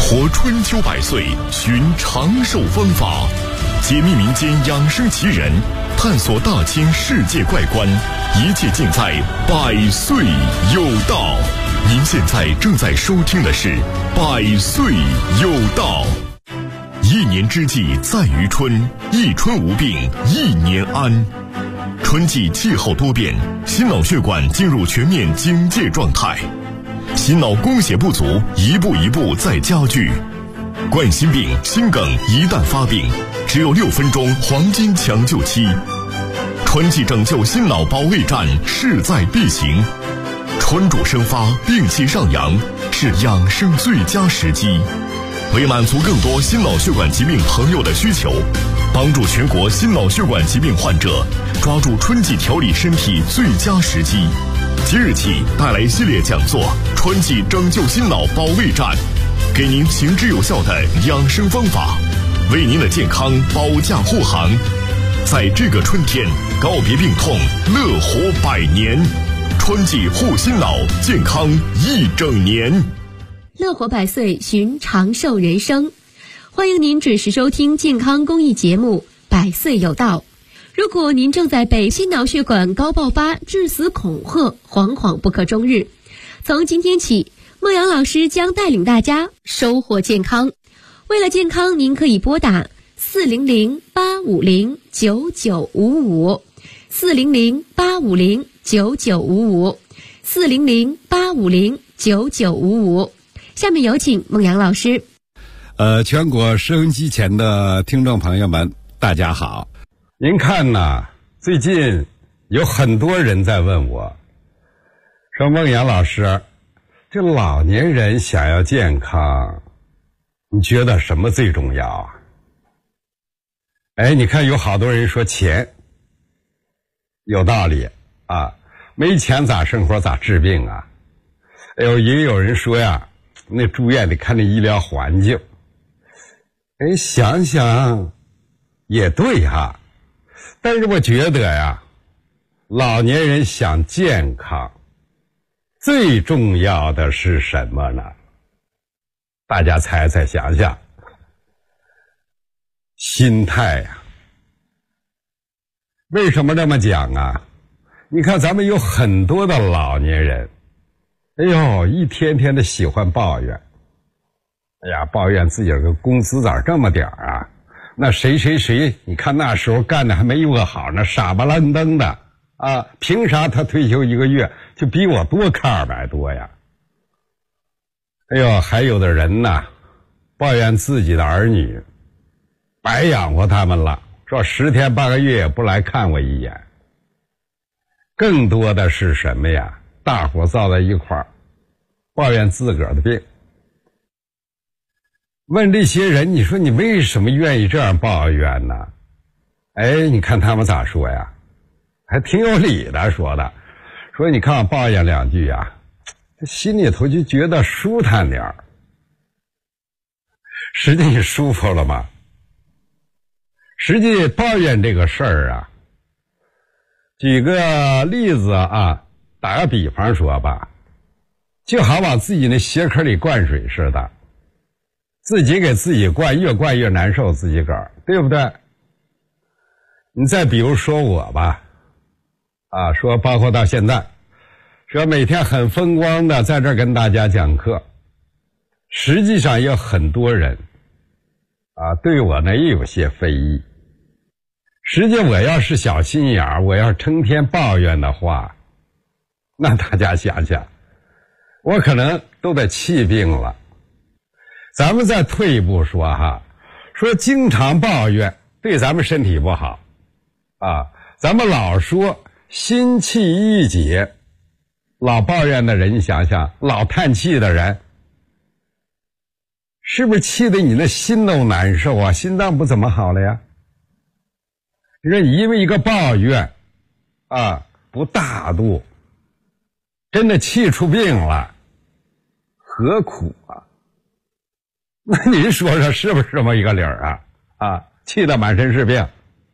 活春秋百岁，寻长寿方法，解密民间养生奇人，探索大千世界怪观，一切尽在百岁有道。您现在正在收听的是百岁有道。一年之计在于春，一春无病一年安。春季气候多变，心脑血管进入全面警戒状态，心脑供血不足一步一步在加剧。冠心病、心梗一旦发病，只有6分钟黄金抢救期。春季拯救心脑保卫战势在必行。春主生发，病气上扬，是养生最佳时机。为满足更多心脑血管疾病朋友的需求，帮助全国心脑血管疾病患者抓住春季调理身体最佳时机，即日起带来系列讲座《春季拯救心脑保卫战》，给您行之有效的养生方法，为您的健康保驾护航。在这个春天，告别病痛，乐活100年。春季护心脑，健康一整年。 乐活100岁，寻长寿人生。欢迎您准时收听健康公益节目《百岁有道》。如果您正在被心脑血管高爆发致死恐吓，惶惶不可终日，从今天起，孟阳老师将带领大家收获健康。为了健康，您可以拨打400-850-9955 400-850-9955 400-850-9955。下面有请孟阳老师。 全国收音机前的听众朋友们，大家好。您看呐，最近有很多人在问我，说孟阳老师，这老年人想要健康，你觉得什么最重要啊？你看有好多人说钱，有道理啊，没钱咋生活咋治病啊？也有人说呀，那住院得看那医疗环境。想想也对哈，但是我觉得呀，老年人想健康，最重要的是什么呢？大家猜猜想想。心态呀。为什么这么讲啊？你看咱们有很多的老年人，一天天的喜欢抱怨。抱怨自己的工资咋这么点啊？那谁，你看那时候干的还没我好呢，傻不愣登的啊！凭啥他退休1个月就比我多看200多呀？还有的人呢，抱怨自己的儿女白养活他们了，说10天8个月也不来看我一眼。更多的是什么呀？大伙造在一块儿，抱怨自个儿的病。问这些人，你说你为什么愿意这样抱怨呢？你看他们咋说呀？还挺有理的说的，说你看我抱怨2句啊，这心里头就觉得舒坦点儿。实际你舒服了吗？实际抱怨这个事儿啊，举个例子啊，打个比方说吧，就好往自己那鞋壳里灌水似的，自己给自己灌，越灌越难受，自己个儿，对不对？你再比如说我吧，说包括到现在，说每天很风光的在这儿跟大家讲课，实际上有很多人对我呢也有些非议。实际我要是小心眼儿，我要成天抱怨的话，那大家想想，我可能都得气病了。咱们再退一步说哈，说经常抱怨对咱们身体不好咱们老说心气郁结，老抱怨的人，你想想，老叹气的人，是不是气得你那心都难受啊？心脏不怎么好了呀？你说因为一个抱怨不大度，真的气出病了，何苦啊？那您说说是不是这么一个理儿气得满身是病。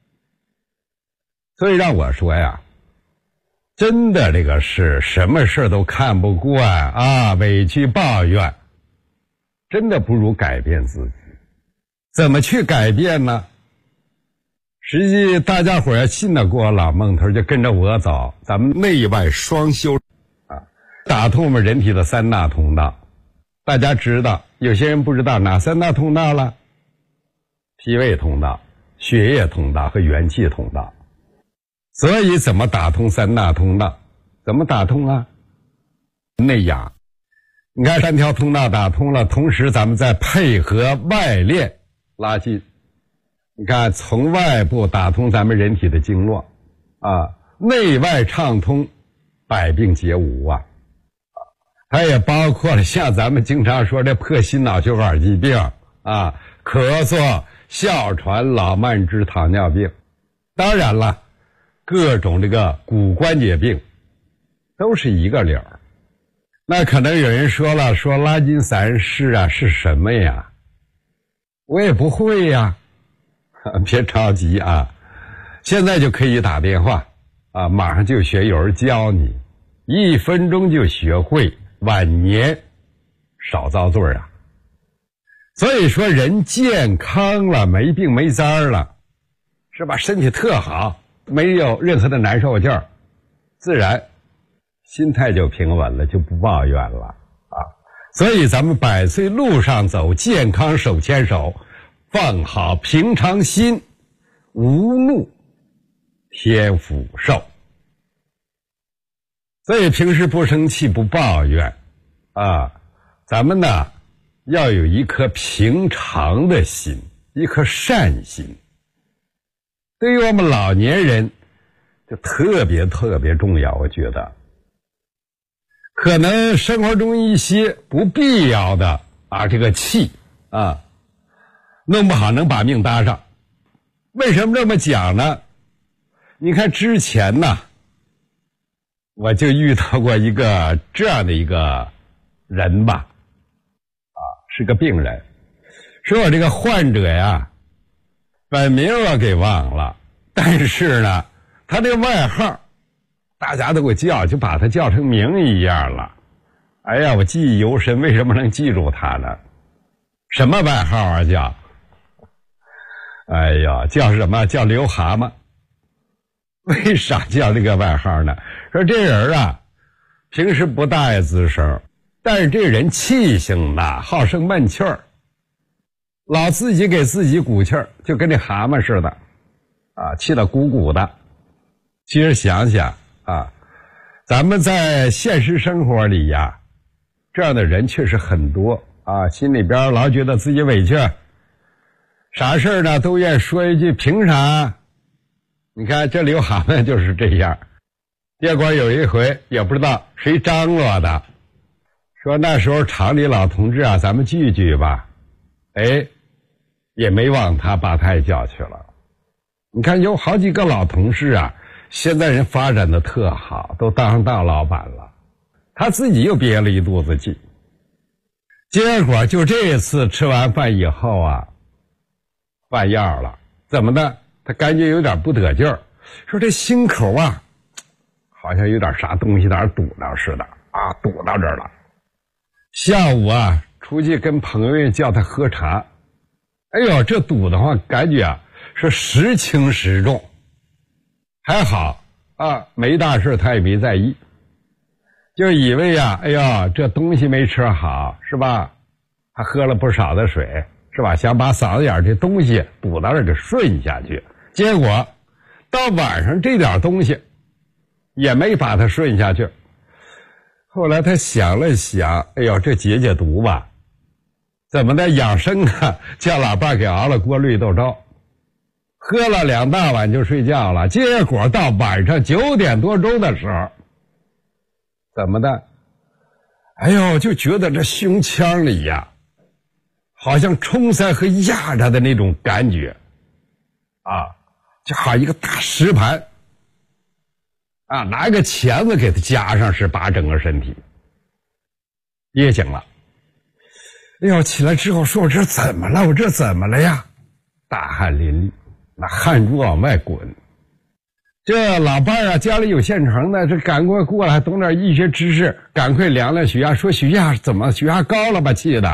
所以让我说呀，真的这个事，什么事都看不惯委屈抱怨， 真的不如改变自己。怎么去改变呢？实际大家伙要信得过老孟头，就跟着我走，咱们内外双修啊，打通我们人体的三大通道。大家知道，有些人不知道哪三大通道了？脾胃通道、血液通道和元气通道。所以怎么打通三大通道？怎么打通啊？内养。你看3条通道打通了，同时咱们再配合外练拉筋。你看从外部打通咱们人体的经络啊，内外畅通，百病皆无啊。它也包括了像咱们经常说的破心脑血管疾病啊，咳嗽、哮喘、老慢支、糖尿病。当然了，各种这个骨关节病都是一个理儿。那可能有人说了，说拉筋3式啊是什么呀？我也不会呀。别着急啊，现在就可以打电话啊，马上就学，有人教你，1分钟就学会，晚年少遭罪啊。所以说人健康了，没病没灾了，是吧？身体特好，没有任何的难受劲儿，自然心态就平稳了，就不抱怨了啊。所以咱们100岁路上走，健康手牵手，放好平常心，无怒天福寿。所以平时不生气不抱怨啊，咱们呢要有一颗平常的心，一颗善心。对于我们老年人就特别重要，我觉得可能生活中一些不必要的这个气啊，弄不好能把命搭上。为什么这么讲呢？你看之前呢，我就遇到过一个这样的一个人吧，是个病人，说我这个患者呀，本名我给忘了，但是呢，他这个外号大家都给叫，就把他叫成名一样了。哎呀，我记忆犹深，为什么能记住他呢？什么外号啊？叫哎呀，叫什么？叫刘蛤蟆。为啥叫这个外号呢？说这人啊，平时不大爱吱声，但是这人气性大，好生闷气儿，老自己给自己鼓气儿，就跟那蛤蟆似的啊，气得鼓鼓的。其实想想啊，咱们在现实生活里呀，这样的人确实很多啊，心里边老觉得自己委屈，啥事呢都愿意说一句凭啥。你看这刘蛤蟆就是这样。结果有一回也不知道谁张罗的，说那时候厂里老同志啊，咱们聚聚吧。哎，也没往他，把他也叫去了。你看有好几个老同事啊，现在人发展的特好，都当大老板了，他自己又憋了一肚子气。结果就这次吃完饭以后啊，犯药了。怎么的？他感觉有点不得劲儿，说这心口啊，好像有点啥东西在那堵到似的啊，堵到这儿了。下午啊，出去跟朋友叫他喝茶，哎呦，这堵的话，感觉啊是时轻时重，还好啊，没大事，他也没在意，就以为呀，哎呀，这东西没吃好是吧？他喝了不少的水是吧？想把嗓子眼这东西堵到这儿给顺下去，结果到晚上这点东西也没把它顺下去。后来他想了想，哎呦，这解毒吧，怎么的养生啊？叫老伴给熬了锅绿豆粥，喝了2大碗就睡觉了。结果到晚上9点多钟的时候，怎么的？哎呦，就觉得这胸腔里呀，好像冲塞和压着的那种感觉啊，就好一个大石盘啊，拿一个钳子给它夹上，是把整个身体憋紧了。哎呦，起来之后说，我这怎么了？我这怎么了呀？大汗淋漓，那汗珠往外滚。这老伴啊，家里有现成的，这赶快过来，懂点医学知识，赶快量量血压，说血压怎么？血压高了吧？气的，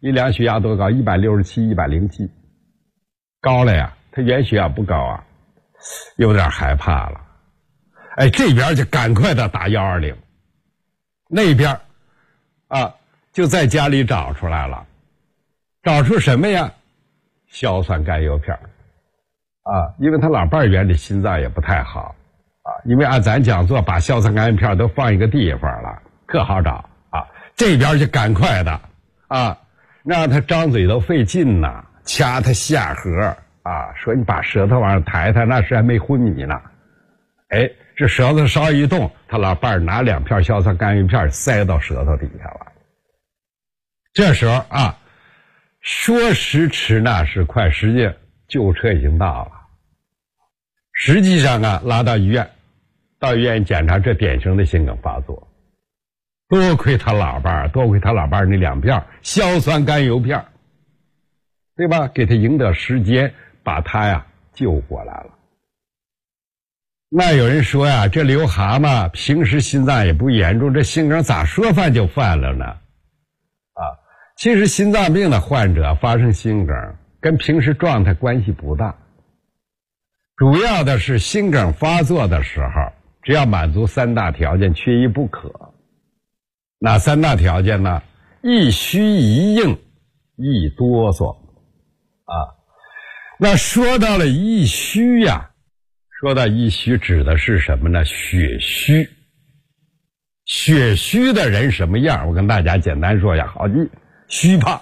一量血压多高？167、107，高了呀。他原血压不高啊，有点害怕了。哎，这边就赶快的打120，那边就在家里找出来了，找出什么呀？硝酸甘油片因为他老伴儿原来心脏也不太好因为按咱讲座把硝酸甘油片都放一个地方了，可好找这边就赶快的让他张嘴都费劲呐，掐他下颌说你把舌头往上抬抬，那时还没昏迷呢。哎，这舌头稍一动，他老伴儿拿2片硝酸甘油片塞到舌头底下了。这时候说时迟那时快，实际救护车已经到了。实际上拉到医院，到医院检查，这典型的心梗发作。多亏他老伴儿那2片硝酸甘油片，对吧？给他赢得时间，把他救过来了。那有人说这刘蛤蟆平时心脏也不严重，这心梗咋说犯就犯了呢？其实心脏病的患者发生心梗跟平时状态关系不大，主要的是心梗发作的时候，只要满足3大条件，缺一不可。哪3大条件呢？一虚一硬一哆嗦那说到了一虚说到一虚指的是什么呢？血虚。血虚的人什么样？我跟大家简单说一下，好记。虚胖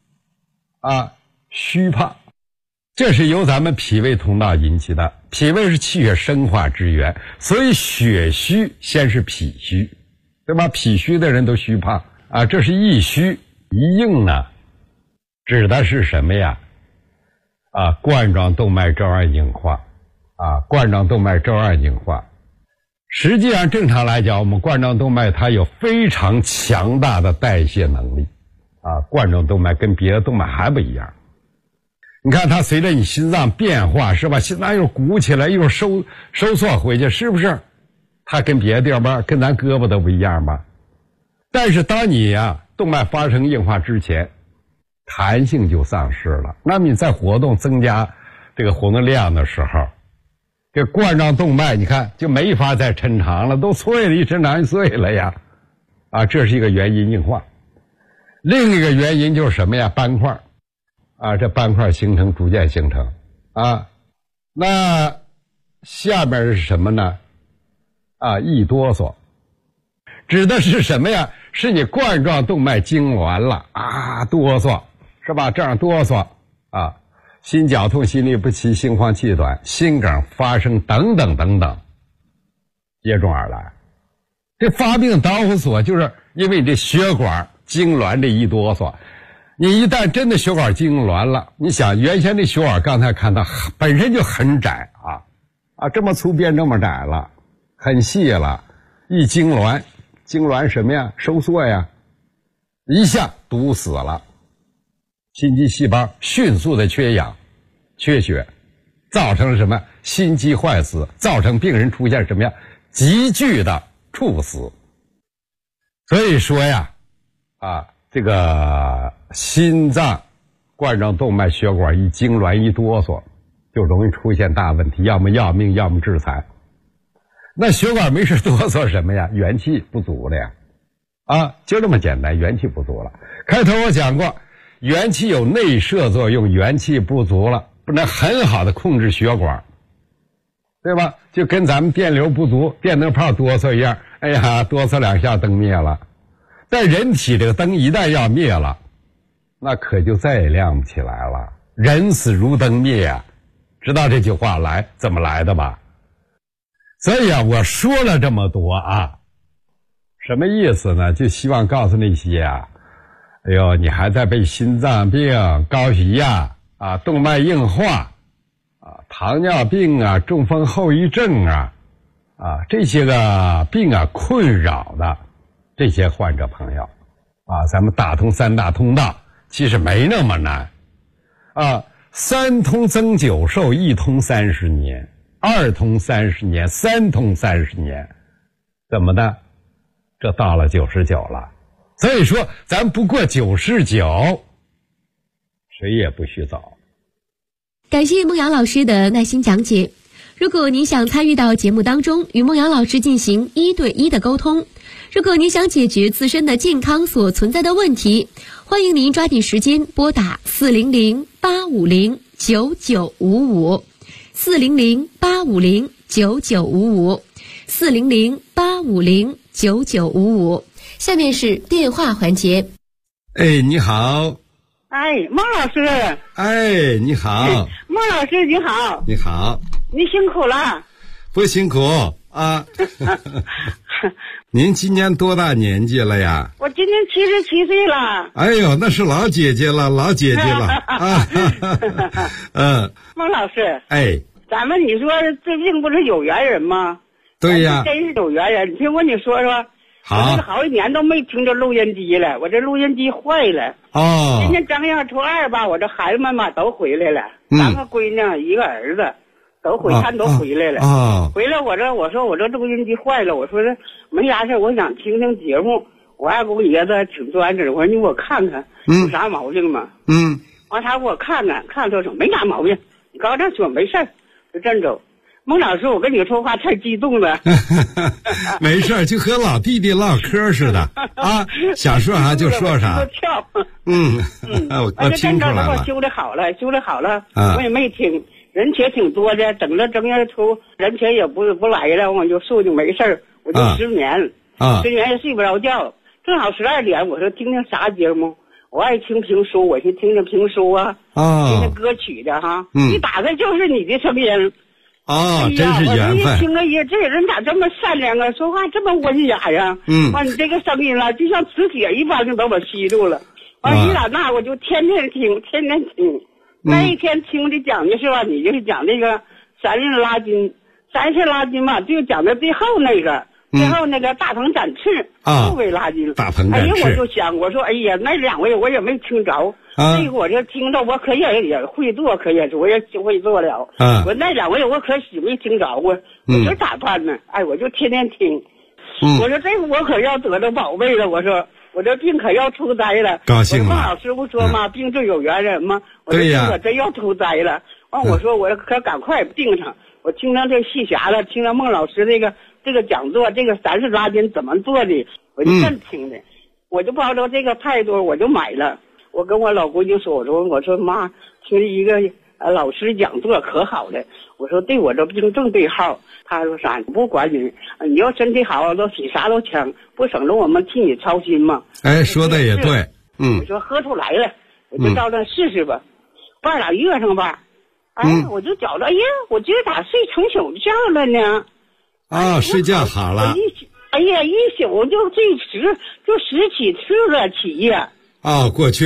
虚胖，这是由咱们脾胃通道引起的。脾胃是气血生化之源，所以血虚先是脾虚，对吧？脾虚的人都虚胖这是一虚一硬呢，指的是什么呀？冠状动脉粥样硬化冠状动脉粥样硬化。实际上正常来讲，我们冠状动脉它有非常强大的代谢能力冠状动脉跟别的动脉还不一样。你看它随着你心脏变化，是吧？心脏又鼓起来又收缩回去，是不是？它跟别的地方跟咱胳膊都不一样吧？但是当你动脉发生硬化之前，弹性就丧失了。那么你在活动增加这个活动量的时候，这冠状动脉你看就没法再抻长了，都脆了，一抻长就碎了呀这是一个原因，硬化。另一个原因就是什么呀？斑块这斑块逐渐形成那下边是什么呢？一哆嗦，指的是什么呀？是你冠状动脉痉挛了哆嗦，是吧？这样哆嗦心绞痛、心律不齐、心慌气短、心梗发生等等等等，接踵而来。这发病导火索就是因为你这血管痉挛这一哆嗦。你一旦真的血管痉挛了，你想原先这血管刚才看到本身就很窄这么粗变这么窄了，很细了，一痉挛什么呀？收缩呀，一下堵死了，心肌细胞迅速的缺氧缺血，造成了什么？心肌坏死，造成病人出现什么呀？急剧的猝死。所以说这个心脏冠状动脉血管一痉挛一哆嗦，就容易出现大问题，要么要命，要么致残。那血管没事哆嗦什么呀？元气不足了呀就这么简单，元气不足了。开头我讲过，元气有内摄作用，元气不足了不能很好的控制血管，对吧？就跟咱们电流不足，电灯泡哆嗦一样，哆嗦2下灯灭了。但人体这个灯一旦要灭了，那可就再也亮不起来了。人死如灯灭知道这句话怎么来的吧？所以我说了这么多什么意思呢？就希望告诉那些你还在被心脏病、高血压动脉硬化糖尿病中风后遗症这些个病困扰的这些患者朋友咱们打通3大通道其实没那么难3通增久寿，1通30年，2通30年，3通30年，怎么的？这到了99了。所以说咱不过99 谁也不许早。 感谢孟阳老师的耐心讲解。如果您想参与到节目当中，与孟阳老师进行1对1的沟通，如果您想解决自身的健康所存在的问题，欢迎您抓紧时间拨打400-850-9955 400-850-9955 400-850-9955。下面是电话环节。 哎，你好。 哎，孟老师。 哎，你好。 孟老师你好。 你好。 你辛苦了。 不辛苦啊。您今年多大年纪了呀？ 我今年77岁了。 哎呦，那是老姐姐了，老姐姐了啊。 孟老师。 哎， 咱们你说最近不是有缘人吗？ 对呀， 真是有缘人。听我跟你说说。 好， 我这好几年都没听着录音机了，我这录音机坏了。 哦。 今年正月初2吧，我这孩子们嘛都回来了，3个闺女1个儿子，都回来了。回来我说我这录音机坏了，我说这没啥事，我想听听节目。我二姑爷子挺专制，我说你给我看看有啥毛病吗？完他给我看他说没啥毛病，你刚才说没事儿，就这走。孟老师，我跟你说话太激动了。 没事，就和老弟弟唠嗑似的啊，想说啥就说啥。我听出来了。 我修的好了，我也没听，人且挺多的，等着正月初人且也不来了，我就睡就没事，我就失眠，失眠也睡不着觉。正好12点，我说听听啥节目。我爱听评书，我去听听评书啊，听听歌曲的哈。一打开就是你的声音。 真是缘分。 我一听了这人咋这么善良啊，说话这么温雅呀。完你这个声音了，就像磁铁一般就把我吸住了。完你打那我就天天听。那一天听的讲的是吧，你就是讲这个三世拉筋嘛，就讲的最后那个。大鹏展翅，后背拉筋。 大鹏展翅。 哎呀，我就想，我说，哎呀，那2位我也没听着，这个我就听着，我可也会做，我也会做了。我那2位我可喜没听着过，我说咋办呢？哎，我就天天听。我说这个我可要得着宝贝了，我说我这病可要出灾了。 高兴了。 孟老师不说吗？病最有缘人吗？我这病可真要出灾了。完，我说我可赶快病上。我听到这戏匣了，听到孟老师这个讲座，这个三世拉筋怎么做的，我就真听的，我就抱着这个态度，我就买了。我跟我老闺女说，我说妈，听一个老师讲座可好了，我说对我这病正对号。他说啥？不管你，你要身体好，都比啥都强，不省着我们替你操心吗？ 哎，说的也对。 我说喝出来了，我就照着试试吧，半拉月上吧。我就觉着，哎呀，我今儿咋睡成宿觉了呢？ 睡觉好了。 哎呀，一宿就最迟就10起次了起呀。 过去。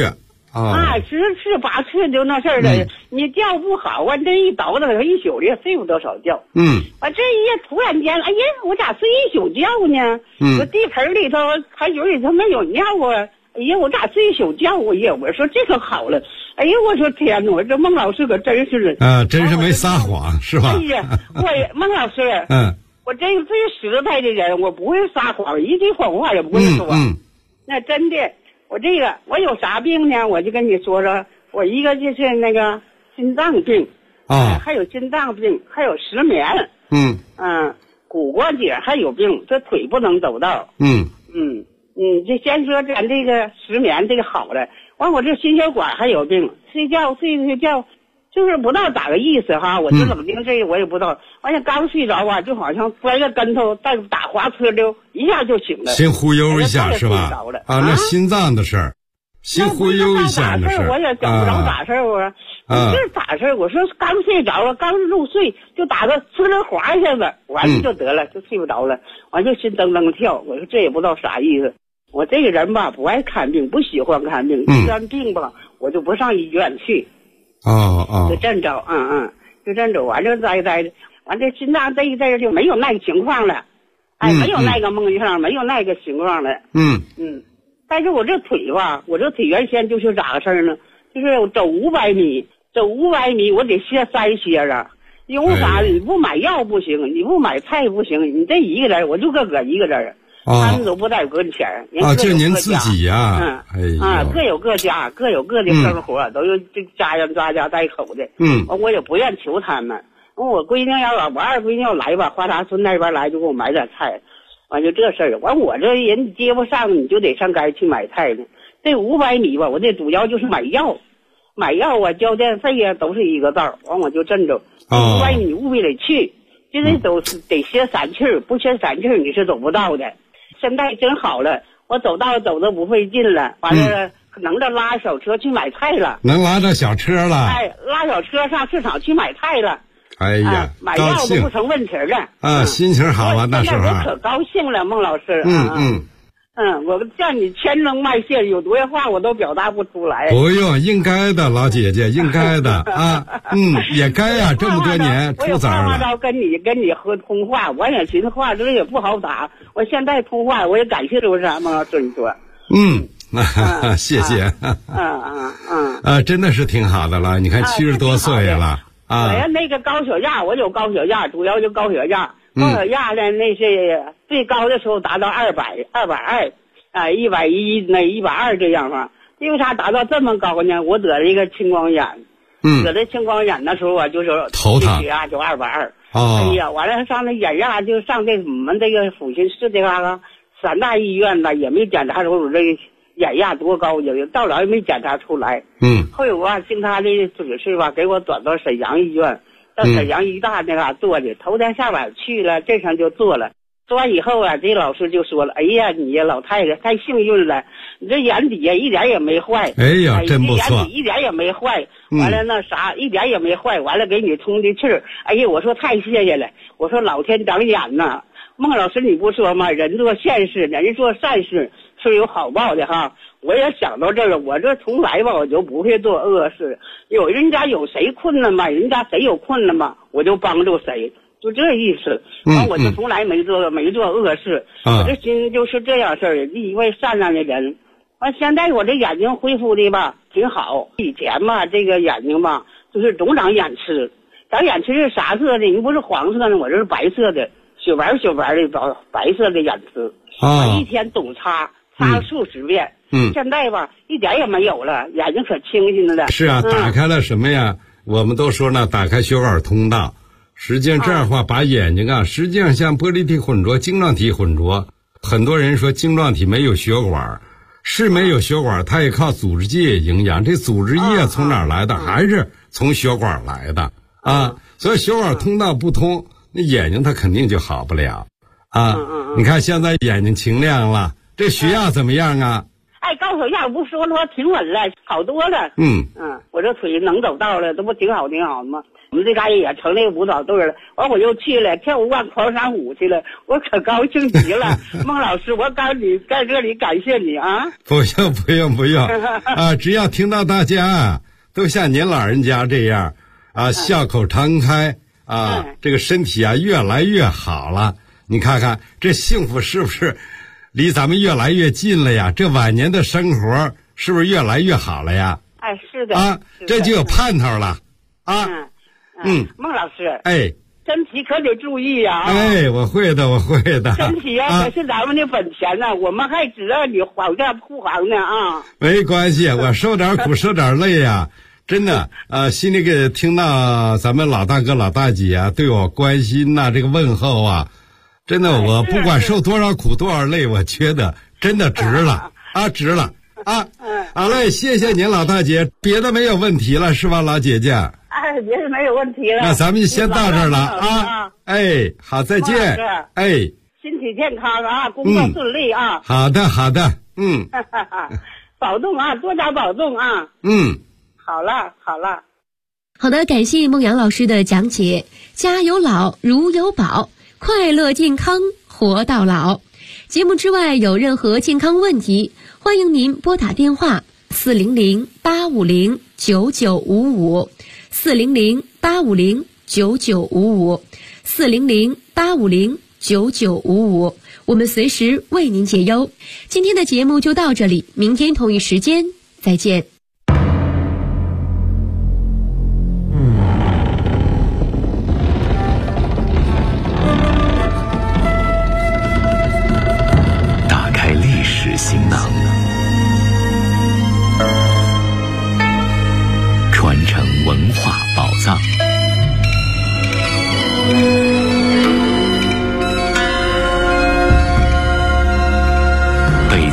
10次8次就那事儿了。你觉不好啊，这一倒腾一宿也睡不多少觉。完这一夜突然间，哎呀，我咋睡一宿觉呢？我地盆里头还有里头没有尿啊。哎呀，我咋睡一宿觉？我说这可好了。哎呀，我说天哪，我这孟老师可真是的。 真是没撒谎是吧？ 哎呀，孟老师。我这个最实在的人，我不会撒谎，一句谎话也不会说。那真的，我有啥病呢？我就跟你说说，我一个就是那个心脏病，还有心脏病，还有失眠，骨关节还有病，这腿不能走道。就先说咱这个失眠这个好了，完我这心血管还有病，睡觉就是不知道咋个意思哈，我就冷静这个我也不知道，完了刚睡着啊，就好像摔个跟头，再打滑呲溜一下就醒了， 心忽悠一下是吧？那心脏的事儿，心忽悠一下的事儿， 我也讲不着咋事儿，我说这咋事儿？我说刚睡着了，刚入睡就打个呲溜滑一下子，完了就得了，就睡不着了，完就心噔噔跳，我说这也不知道啥意思。我这个人吧不爱看病，不喜欢看病，一般病吧我就不上医院去。就这着，就这着，完了待的，完这心脏这一阵就没有那个情况了，没有那个梦象，没有那个情况了。但是我这腿吧，我这腿原先就是咋个事儿呢？就是走500米，我得歇3歇啊。因为啥？你不买药不行，你不买菜不行，你这一个人，我就个一个人。 他们都不在我跟前。 就您自己呀？ 各有各家，各有各的生活，都有这家人抓家带口的。我也不愿求他们。我闺女我二闺女要来吧，花茶村那边来就给我买点菜，完就这事儿。完我这人接不上，你就得上街去买菜呢。这500米吧，我这主要就是买药啊，交电费呀，都是一个道。完我就镇着，500米务必得去，这得都是得歇3气儿，不歇3气儿你是走不到的。现在真好了，我走道走的不费劲了，完了能着拉小车去买菜了， 能拉着小车了， 拉小车上市场去买菜了。 哎呀， 买药都不成问题了。 心情好了那时候。 我可高兴了，孟老师。我向你千恩万谢，有多少话我都表达不出来。 不用，应该的，老姐姐，应该的啊。也该呀，这么多年出崽了。 我跟你和通话，我也寻思话这也不好打。我现在通话，我也感谢就是孟老师你说。 谢谢。真的是挺好的了。你看70多岁了。 我呀，那个高血压，我有高血压，主要就高血压。高血压呢，那是最高的时候达到200、110那120这样嘛。因为啥达到这么高呢？我得了一个青光眼。得了青光眼的时候啊，就是头疼， 血压就220。哎呀，完了上那眼压就上这我们这个抚顺市这个3大医院呢，也没检查出我这个眼压多高，也到了也没检查出来。后有啊，经他的指示吧，给我转到沈阳医院，到沈阳医大那嘎做的。头天下晚去了，这上就做了。做完以后啊，这老师就说了：“哎呀，你呀老太太太幸运了，你这眼底呀一点也没坏。 哎呀，真不错， 眼底一点也没坏。完了那啥一点也没坏。完了给你充的气儿。哎呀，我说太谢谢了。我说老天长眼呐。孟老师你不说吗？人做善事，人做善事是有好报的哈。我也想到这个，我这从来吧我就不会做恶事。有人家有谁困难吧，人家谁有困难吧，我就帮助谁。”就这意思，我就从来没做恶事。我这心就是这样事儿，一位善良的人。现在我这眼睛恢复的吧挺好。以前吧这个眼睛吧就是总长眼刺，长眼刺是啥色的？你不是黄色的，我这是白色的，雪白的白色的眼刺。一天总擦数十遍。现在吧一点也没有了，眼睛可清晰了。 是啊，打开了什么呀？我们都说呢，打开血管通道。实际上这样的话，把眼睛实际上像玻璃体混浊、晶状体混浊。很多人说晶状体没有血管，是没有血管，它也靠组织液营养。这组织液从哪儿来的？还是从血管来的所以血管通道不通，那眼睛它肯定就好不了你看现在眼睛清亮了，这血压怎么样啊？ 高血压不说挺稳了，好多了。我这腿能走道了，这不挺好的吗？我们这家也成立舞蹈队了，完我又去了跳舞狂山舞去了，我可高兴极了。孟老师，我告诉你，在这里感谢你啊！ 不用只要听到大家都像您老人家这样笑口常开这个身体越来越好了。你看看这幸福是不是离咱们越来越近了呀？这晚年的生活是不是越来越好了呀？ 是的这就有盼头了孟老师，身体可得注意呀！ 我会的。 身体可是咱们的本钱呢，我们还指着你保驾护航呢没关系，我受点苦受点累真的心里给听到咱们老大哥老大姐对我关心这个问候真的我不管受多少苦多少累，我觉得真的值了值了好嘞，谢谢您老大姐，别的没有问题了是吧，老姐姐？ 别的没有问题了。 那咱们就先到这儿了好，再见。 身体健康工作顺利好的保重多加保重好了好的，感谢孟阳老师的讲解。家有老如有宝，快乐健康活到老。节目之外有任何健康问题，欢迎您拨打电话400-850-9955 400-850-9955 400-850-9955，我们随时为您解忧。今天的节目就到这里，明天同一时间再见。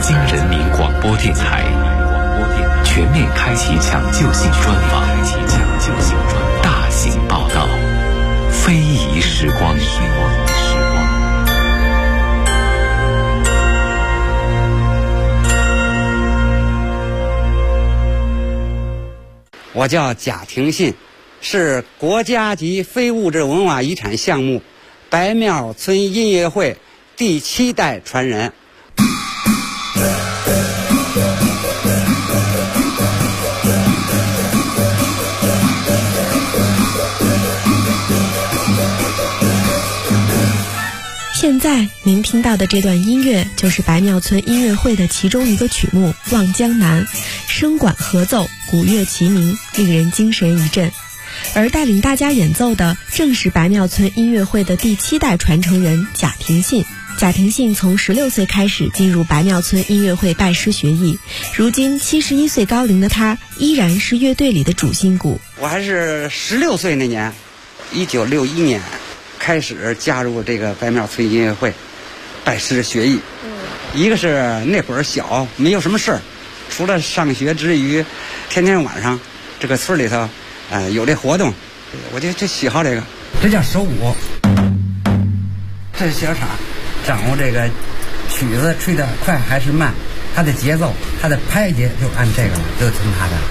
京人民广播电台全面开启抢救性专访，大型报道，非遗时光。 我叫贾廷信，是国家级非物质文化遗产项目白庙村音乐会第7代传人。 现在您听到的这段音乐就是白庙村音乐会的其中一个曲目《望江南》，声管合奏，鼓乐齐鸣，令人精神一振。而带领大家演奏的正是白庙村音乐会的第7代传承人贾廷信。贾廷信从16岁开始进入白庙村音乐会拜师学艺，如今71岁高龄的他依然是乐队里的主心骨。 我还是16岁那年，1961年开始加入这个白庙村音乐会，拜师学艺。一个是那会儿小，没有什么事儿，除了上学之余，天天晚上这个村里头，有这活动，我就喜好这个。这叫手舞，这是小场，掌握这个曲子吹得快还是慢，它的节奏，它的拍节就按这个了，就听它的。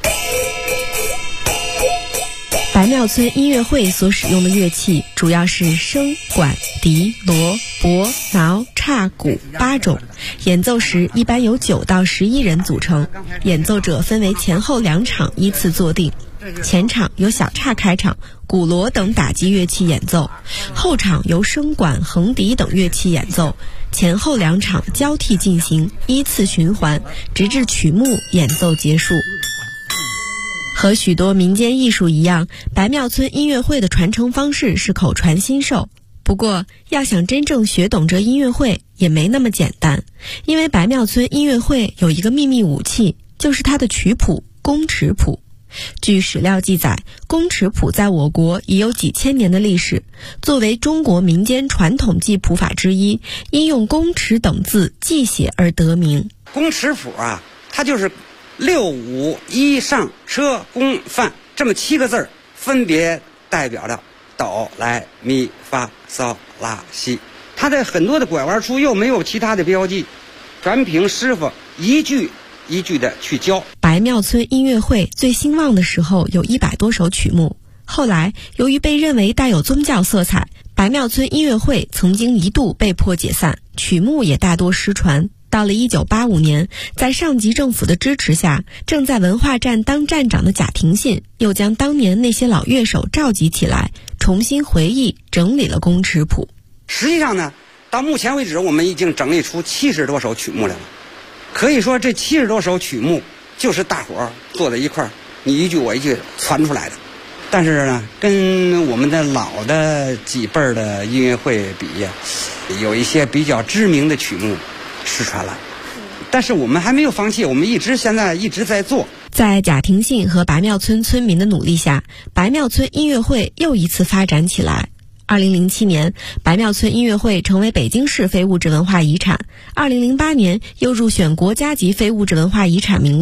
白庙村音乐会所使用的乐器主要是笙、管、笛、锣、钹、挠、叉、鼓8种，演奏时一般由9到11人组成，演奏者分为前后2场依次坐定。前场由小叉开场，鼓锣等打击乐器演奏，后场由笙管、横笛等乐器演奏，前后2场交替进行，依次循环，直至曲目演奏结束。和许多民间艺术一样，白庙村音乐会的传承方式是口传心授。不过，要想真正学懂这音乐会也没那么简单，因为白庙村音乐会有一个秘密武器，就是它的曲谱宫尺谱。据史料记载，宫尺谱在我国已有几千年的历史，作为中国民间传统记谱法之一，因用宫尺等字记写而得名。 宫尺谱啊，它就是6、5、1上车宫范这么7个字，分别代表着哆来咪发嗦拉西。它的很多的拐弯处又没有其他的标记，全凭师傅一句一句的去教。 白庙村音乐会最兴旺的时候有100多首曲目，后来由于被认为带有宗教色彩，白庙村音乐会曾经一度被迫解散，曲目也大多失传。到了1985年，在上级政府的支持下，正在文化站当站长的贾廷信又将当年那些老乐手召集起来，重新回忆整理了宫尺谱。 实际上呢，到目前为止我们已经整理出70多首曲目来了。可以说这70多首曲目就是大伙儿坐在一块儿，你一句我一句传出来的。但是呢，跟我们的老的几辈儿的音乐会比呀，有一些比较知名的曲目失传了，但是我们还没有放弃，我们现在一直在做。 在贾廷信和白庙村村民的努力下，白庙村音乐会又一次发展起来。2007年，白庙村音乐会成为北京市非物质文化遗产，2008年又入选国家级非物质文化遗产名录。